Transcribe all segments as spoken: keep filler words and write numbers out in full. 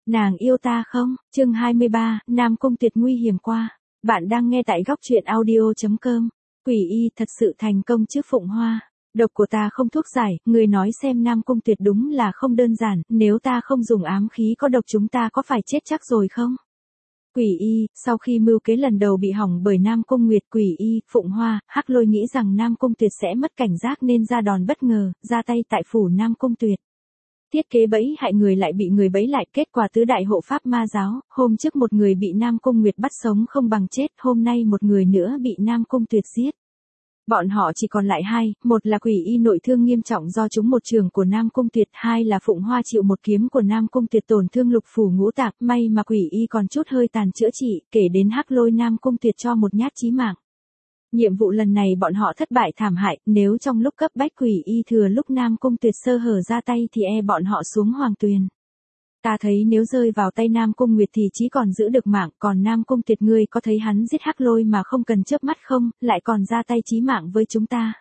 Nàng yêu ta không? Chương hai mươi ba, Nam Cung Tuyệt nguy hiểm qua. Bạn đang nghe tại góc truyện audio chấm com. Quỷ y thật sự thành công chứ Phụng Hoa. Độc của ta không thuốc giải, người nói xem Nam Cung Tuyệt đúng là không đơn giản, nếu ta không dùng ám khí có độc chúng ta có phải chết chắc rồi không? Quỷ y, sau khi mưu kế lần đầu bị hỏng bởi Nam Cung Nguyệt, Quỷ y, Phụng Hoa, Hắc Lôi nghĩ rằng Nam Cung Tuyệt sẽ mất cảnh giác nên ra đòn bất ngờ, ra tay tại phủ Nam Cung Tuyệt. Thiết kế bẫy hại người lại bị người bẫy lại, kết quả tứ đại hộ pháp ma giáo, hôm trước một người bị Nam Cung Nguyệt bắt sống không bằng chết, hôm nay một người nữa bị Nam Cung Tuyệt giết. Bọn họ chỉ còn lại hai, một là Quỷ y nội thương nghiêm trọng do trúng một trường của Nam Cung Tuyệt, hai là Phụng Hoa chịu một kiếm của Nam Cung Tuyệt tổn thương lục phủ ngũ tạng, may mà Quỷ y còn chút hơi tàn chữa trị, kể đến Hắc Lôi Nam Cung Tuyệt cho một nhát chí mạng. Nhiệm vụ lần này bọn họ thất bại thảm hại, nếu trong lúc cấp bách Quỷ y thừa lúc Nam Cung Tuyệt sơ hở ra tay thì e bọn họ xuống hoàng tuyền. Ta thấy nếu rơi vào tay Nam Cung Nguyệt thì chỉ còn giữ được mạng, còn Nam Cung Tuyệt ngươi có thấy hắn giết Hắc Lôi mà không cần chớp mắt không, lại còn ra tay chí mạng với chúng ta.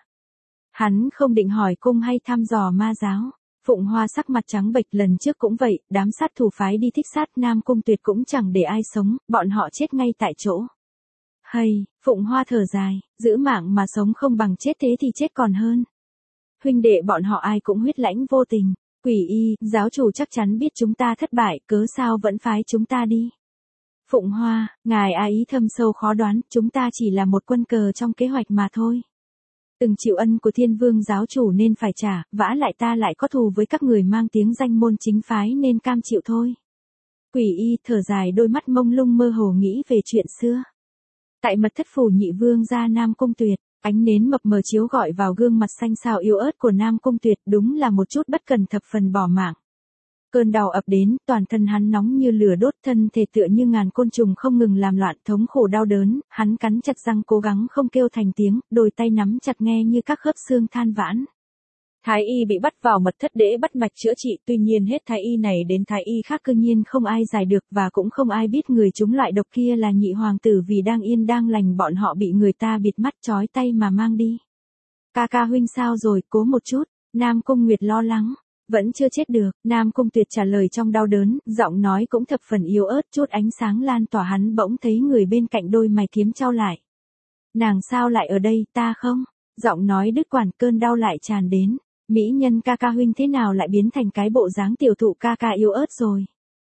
Hắn không định hỏi cung hay thăm dò ma giáo. Phụng Hoa sắc mặt trắng bệch, lần trước cũng vậy, đám sát thủ phái đi thích sát Nam Cung Tuyệt cũng chẳng để ai sống, bọn họ chết ngay tại chỗ. Hay, Phụng Hoa thở dài, giữ mạng mà sống không bằng chết, thế thì chết còn hơn. Huynh đệ bọn họ ai cũng huyết lãnh vô tình. Quỷ y, giáo chủ chắc chắn biết chúng ta thất bại, cớ sao vẫn phái chúng ta đi. Phụng Hoa, ngài á ý thâm sâu khó đoán, chúng ta chỉ là một quân cờ trong kế hoạch mà thôi. Từng chịu ân của Thiên Vương giáo chủ nên phải trả, vả lại ta lại có thù với các người mang tiếng danh môn chính phái nên cam chịu thôi. Quỷ y thở dài, đôi mắt mông lung mơ hồ nghĩ về chuyện xưa. Tại mật thất phủ nhị vương gia Nam Cung Tuyệt, ánh nến mập mờ chiếu gọi vào gương mặt xanh xao yếu ớt của Nam Cung Tuyệt, đúng là một chút bất cần thập phần bỏ mạng. Cơn đau ập đến, toàn thân hắn nóng như lửa đốt, thân thể tựa như ngàn côn trùng không ngừng làm loạn, thống khổ đau đớn, hắn cắn chặt răng cố gắng không kêu thành tiếng, đôi tay nắm chặt nghe như các khớp xương than vãn. Thái y bị bắt vào mật thất để bắt mạch chữa trị, tuy nhiên hết thái y này đến thái y khác cư nhiên không ai giải được, và cũng không ai biết người trúng loại độc kia là nhị hoàng tử, vì đang yên đang lành bọn họ bị người ta bịt mắt trói tay mà mang đi. Ca ca huynh sao rồi, cố một chút. Nam Cung Nguyệt lo lắng. Vẫn chưa chết được, Nam Cung Tuyệt trả lời trong đau đớn, giọng nói cũng thập phần yếu ớt, chút ánh sáng lan tỏa, hắn bỗng thấy người bên cạnh đôi mày kiếm chau lại. Nàng sao lại ở đây, ta không? Giọng nói đứt quãng, cơn đau lại tràn đến. Mỹ nhân ca ca huynh thế nào lại biến thành cái bộ dáng tiểu thụ ca ca yếu ớt rồi?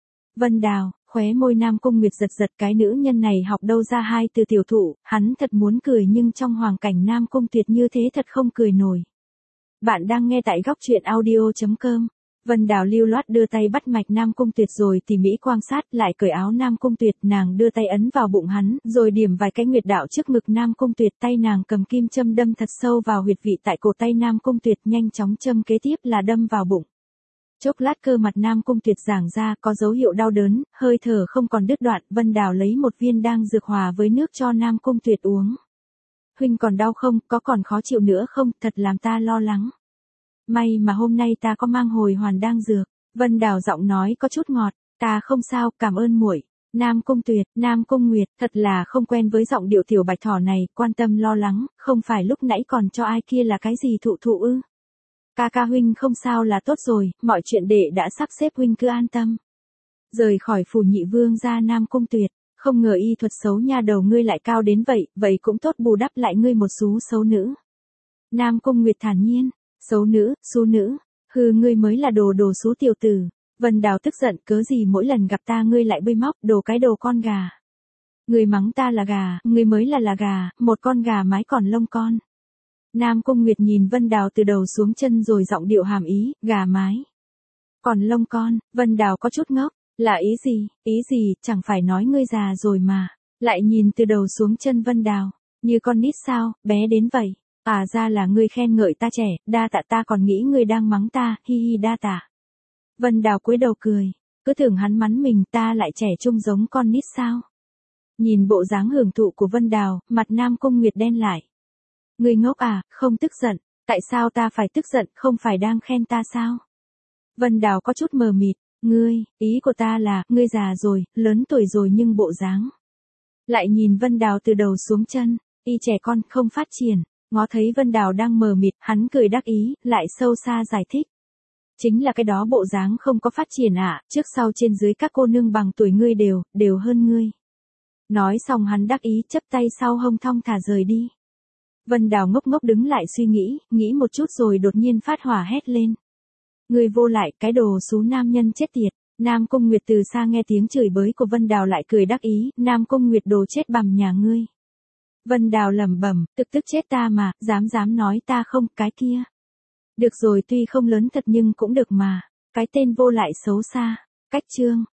Vân Đào, khóe môi Nam Cung Nguyệt giật giật, cái nữ nhân này học đâu ra hai từ tiểu thụ, hắn thật muốn cười nhưng trong hoàn cảnh Nam Cung Tuyệt như thế thật không cười nổi. Bạn đang nghe tại góc truyện audio chấm com. Vân Đào lưu loát đưa tay bắt mạch Nam Cung Tuyệt rồi tỉ mỉ quan sát, lại cởi áo Nam Cung Tuyệt, nàng đưa tay ấn vào bụng hắn, rồi điểm vài cái nguyệt đạo trước ngực Nam Cung Tuyệt, tay nàng cầm kim châm đâm thật sâu vào huyệt vị tại cổ tay Nam Cung Tuyệt, nhanh chóng châm kế tiếp là đâm vào bụng. Chốc lát cơ mặt Nam Cung Tuyệt giãn ra, có dấu hiệu đau đớn, hơi thở không còn đứt đoạn, Vân Đào lấy một viên đan dược hòa với nước cho Nam Cung Tuyệt uống. Huynh còn đau không, có còn khó chịu nữa không, thật làm ta lo lắng. May mà hôm nay ta có mang hồi hoàn đan dược. Vân Đào giọng nói có chút ngọt, ta không sao, cảm ơn muội. Nam Cung Tuyệt, Nam Cung Nguyệt, thật là không quen với giọng điệu tiểu bạch thỏ này, quan tâm lo lắng, không phải lúc nãy còn cho ai kia là cái gì thụ thụ ư? Ca ca huynh không sao là tốt rồi, mọi chuyện đệ đã sắp xếp, huynh cứ an tâm. Rời khỏi phủ nhị vương gia Nam Cung Tuyệt, không ngờ y thuật xấu nha đầu ngươi lại cao đến vậy, vậy cũng tốt bù đắp lại ngươi một xú xấu nữ. Nam Cung Nguyệt thản nhiên. Xấu nữ, xú nữ, hừ ngươi mới là đồ đồ xú tiểu tử. Vân Đào tức giận, cớ gì mỗi lần gặp ta ngươi lại bươi móc, đồ cái đồ con gà. Ngươi mắng ta là gà, ngươi mới là là gà, một con gà mái còn lông con. Nam Cung Nguyệt nhìn Vân Đào từ đầu xuống chân rồi giọng điệu hàm ý, gà mái. Còn lông con, Vân Đào có chút ngốc, là ý gì, ý gì, chẳng phải nói ngươi già rồi mà. Lại nhìn từ đầu xuống chân Vân Đào, như con nít sao, bé đến vậy. À ra là ngươi khen ngợi ta trẻ, đa tạ, ta còn nghĩ ngươi đang mắng ta, hi hi đa tạ. Vân Đào cúi đầu cười, cứ tưởng hắn mắng mình, ta lại trẻ trung giống con nít sao. Nhìn bộ dáng hưởng thụ của Vân Đào, mặt Nam Cung Nguyệt đen lại. Ngươi ngốc à, không tức giận, tại sao ta phải tức giận, không phải đang khen ta sao? Vân Đào có chút mờ mịt, ngươi, ý của ta là, ngươi già rồi, lớn tuổi rồi nhưng bộ dáng. Lại nhìn Vân Đào từ đầu xuống chân, y trẻ con, không phát triển. Ngó thấy Vân Đào đang mờ mịt, hắn cười đắc ý, lại sâu xa giải thích. Chính là cái đó bộ dáng không có phát triển ạ, trước sau trên dưới các cô nương bằng tuổi ngươi đều, đều hơn ngươi. Nói xong hắn đắc ý chấp tay sau hông thong thả rời đi. Vân Đào ngốc ngốc đứng lại suy nghĩ, nghĩ một chút rồi đột nhiên phát hỏa hét lên. Ngươi vô lại, cái đồ xú nam nhân chết tiệt. Nam Cung Nguyệt từ xa nghe tiếng chửi bới của Vân Đào lại cười đắc ý, Nam Cung Nguyệt đồ chết bằm nhà ngươi. Vân Đào lẩm bẩm, tức tức chết ta mà, dám dám nói ta không, cái kia. Được rồi, tuy không lớn thật nhưng cũng được mà, cái tên vô lại xấu xa. Cách chương